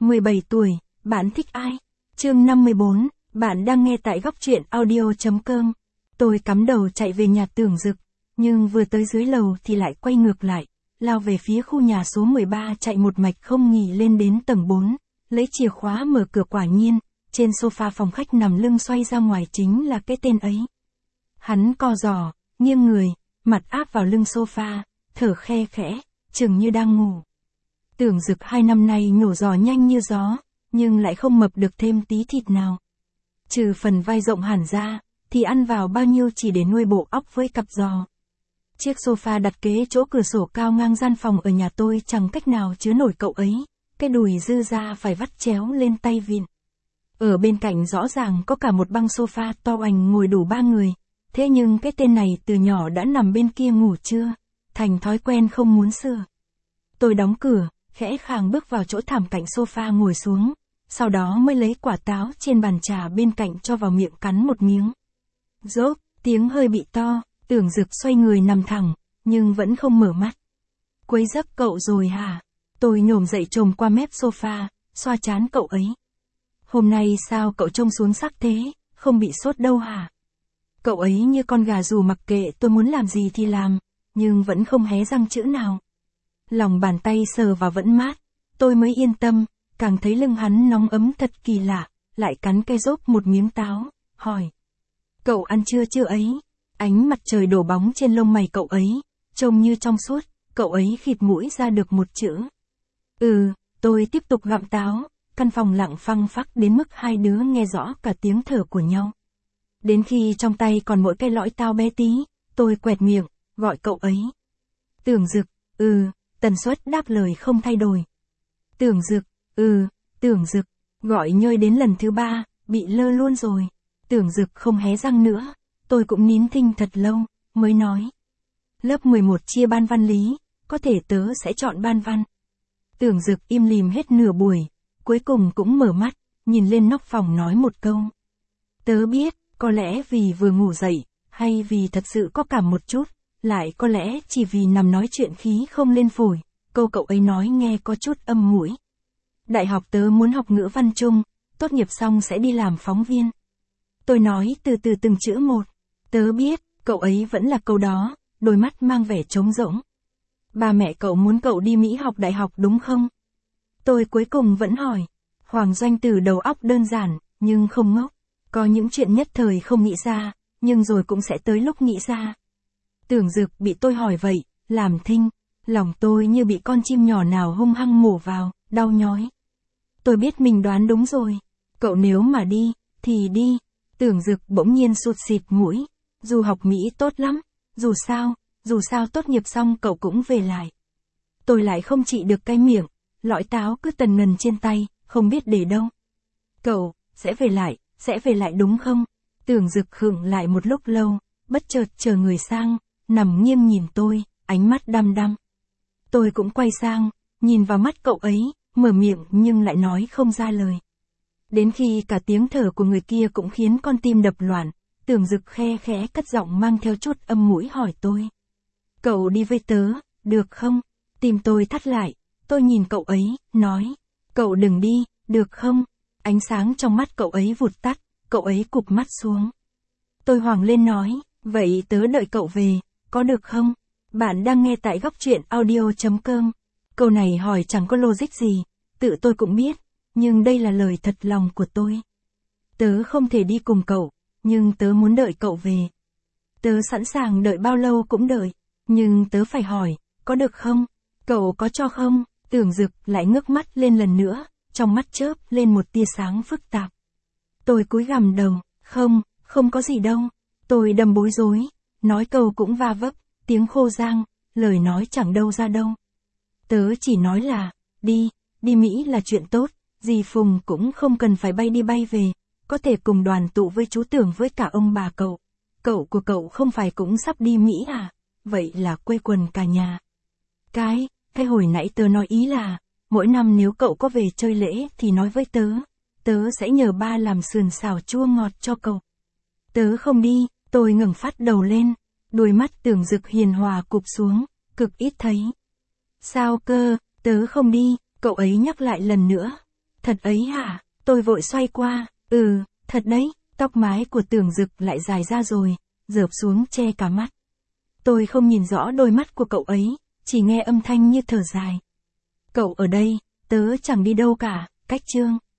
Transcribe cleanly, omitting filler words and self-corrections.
17 tuổi, bạn thích ai? Chương 54, bạn đang nghe tại góc truyện audio.com. Tôi cắm đầu chạy về nhà Tưởng Dực, nhưng vừa tới dưới lầu thì lại quay ngược lại, lao về phía khu nhà số 13 chạy một mạch không nghỉ lên đến tầng 4, lấy chìa khóa mở cửa quả nhiên, trên sofa phòng khách nằm lưng xoay ra ngoài chính là cái tên ấy. Hắn co giò, nghiêng người, mặt áp vào lưng sofa, thở khe khẽ, chừng như đang ngủ. Tưởng Dực 2 năm nay nhổ giò nhanh như gió, nhưng lại không mập được thêm tí thịt nào. Trừ phần vai rộng hẳn ra, thì ăn vào bao nhiêu chỉ để nuôi bộ óc với cặp giò. Chiếc sofa đặt kế chỗ cửa sổ cao ngang gian phòng ở nhà tôi chẳng cách nào chứa nổi cậu ấy, cái đùi dư ra phải vắt chéo lên tay vịn. Ở bên cạnh rõ ràng có cả một băng sofa to oành ngồi đủ 3 người, thế nhưng cái tên này từ nhỏ đã nằm bên kia ngủ trưa, thành thói quen không muốn sửa. Tôi đóng cửa, khẽ khàng bước vào chỗ thảm cạnh sofa ngồi xuống, sau đó mới lấy quả táo trên bàn trà bên cạnh cho vào miệng cắn một miếng. Rốp, tiếng hơi bị to, Tưởng Dực xoay người nằm thẳng, nhưng vẫn không mở mắt. Quấy giấc cậu rồi hả? Tôi nhổm dậy chồm qua mép sofa, xoa trán cậu ấy. Hôm nay sao cậu trông xuống sắc thế, không bị sốt đâu hả? Cậu ấy như con gà dù mặc kệ tôi muốn làm gì thì làm, nhưng vẫn không hé răng chữ nào. Lòng bàn tay sờ vào vẫn mát, tôi mới yên tâm, càng thấy lưng hắn nóng ấm thật kỳ lạ, lại cắn cái rốp một miếng táo, hỏi. Cậu ăn chưa ấy? Ánh mặt trời đổ bóng trên lông mày cậu ấy, trông như trong suốt, cậu ấy khịt mũi ra được một chữ. Tôi tiếp tục gặm táo, căn phòng lặng phăng phắc đến mức hai đứa nghe rõ cả tiếng thở của nhau. Đến khi trong tay còn mỗi cái lõi táo bé tí, tôi quẹt miệng, gọi cậu ấy. Tưởng Dực, tần suất đáp lời không thay đổi. Tưởng Dực, Tưởng Dực, gọi nhơi đến lần thứ 3, bị lơ luôn rồi. Tưởng Dực không hé răng nữa, tôi cũng nín thinh thật lâu, mới nói. Lớp 11 chia ban văn lý, có thể tớ sẽ chọn ban văn. Tưởng Dực im lìm hết nửa buổi, cuối cùng cũng mở mắt, nhìn lên nóc phòng nói một câu. Tớ biết, có lẽ vì vừa ngủ dậy, hay vì thật sự có cảm một chút, lại có lẽ chỉ vì nằm nói chuyện khí không lên phổi, câu cậu ấy nói nghe có chút âm mũi. Đại học tớ muốn học ngữ văn chung, tốt nghiệp xong sẽ đi làm phóng viên. Tôi nói từ từ từng chữ một. Tớ biết, cậu ấy vẫn là câu đó, đôi mắt mang vẻ trống rỗng. Ba mẹ cậu muốn cậu đi Mỹ học đại học đúng không? Tôi cuối cùng vẫn hỏi. Hoàng Doanh từ đầu óc đơn giản, nhưng không ngốc. Có những chuyện nhất thời không nghĩ ra, nhưng rồi cũng sẽ tới lúc nghĩ ra. Tưởng Dực bị tôi hỏi vậy, làm thinh, lòng tôi như bị con chim nhỏ nào hung hăng mổ vào, đau nhói. Tôi biết mình đoán đúng rồi. Cậu nếu mà đi, thì đi. Tưởng Dực bỗng nhiên sụt xịt mũi. Dù học Mỹ tốt lắm, dù sao tốt nghiệp xong cậu cũng về lại. Tôi lại không trị được cái miệng, lõi táo cứ tần ngần trên tay, không biết để đâu. Cậu, sẽ về lại đúng không? Tưởng Dực khựng lại một lúc lâu, bất chợt chờ người sang, nằm nghiêng nhìn tôi, ánh mắt đăm đăm. Tôi cũng quay sang, nhìn vào mắt cậu ấy, mở miệng nhưng lại nói không ra lời. Đến khi cả tiếng thở của người kia cũng khiến con tim đập loạn, Tưởng Dực khe khẽ cất giọng mang theo chút âm mũi hỏi tôi. Cậu đi với tớ, được không? Tim tôi thắt lại, tôi nhìn cậu ấy, nói. Cậu đừng đi, được không? Ánh sáng trong mắt cậu ấy vụt tắt, cậu ấy cụp mắt xuống. Tôi hoảng lên nói, vậy tớ đợi cậu về, có được không? Bạn đang nghe tại góc truyện audio.com. Câu này hỏi chẳng có logic gì, tự tôi cũng biết, nhưng đây là lời thật lòng của tôi. Tớ không thể đi cùng cậu, nhưng tớ muốn đợi cậu về. Tớ sẵn sàng đợi bao lâu cũng đợi, nhưng tớ phải hỏi, có được không? Cậu có cho không? Tưởng Dực lại ngước mắt lên lần nữa, trong mắt chớp lên một tia sáng phức tạp. Tôi cúi gằm đầu, không có gì đâu. Tôi đâm bối rối, nói câu cũng va vấp, tiếng khô rang, lời nói chẳng đâu ra đâu. Tớ chỉ nói là, đi Mỹ là chuyện tốt, dì Phùng cũng không cần phải bay đi bay về, có thể cùng đoàn tụ với chú Tưởng với cả ông bà cậu. Cậu của cậu không phải cũng sắp đi Mỹ à? Vậy là quây quần cả nhà. Cái hồi nãy tớ nói ý là, mỗi năm nếu cậu có về chơi lễ thì nói với tớ sẽ nhờ ba làm sườn xào chua ngọt cho cậu. Tớ không đi, tôi ngẩng phát đầu lên, đôi mắt Tưởng Dực hiền hòa cụp xuống, cực ít thấy. Sao cơ, tớ không đi, cậu ấy nhắc lại lần nữa. Thật ấy hả? Tôi vội xoay qua, thật đấy, tóc mái của Tưởng Dực lại dài ra rồi, rợp xuống che cả mắt. Tôi không nhìn rõ đôi mắt của cậu ấy, chỉ nghe âm thanh như thở dài. Cậu ở đây, tớ chẳng đi đâu cả, cách Trương.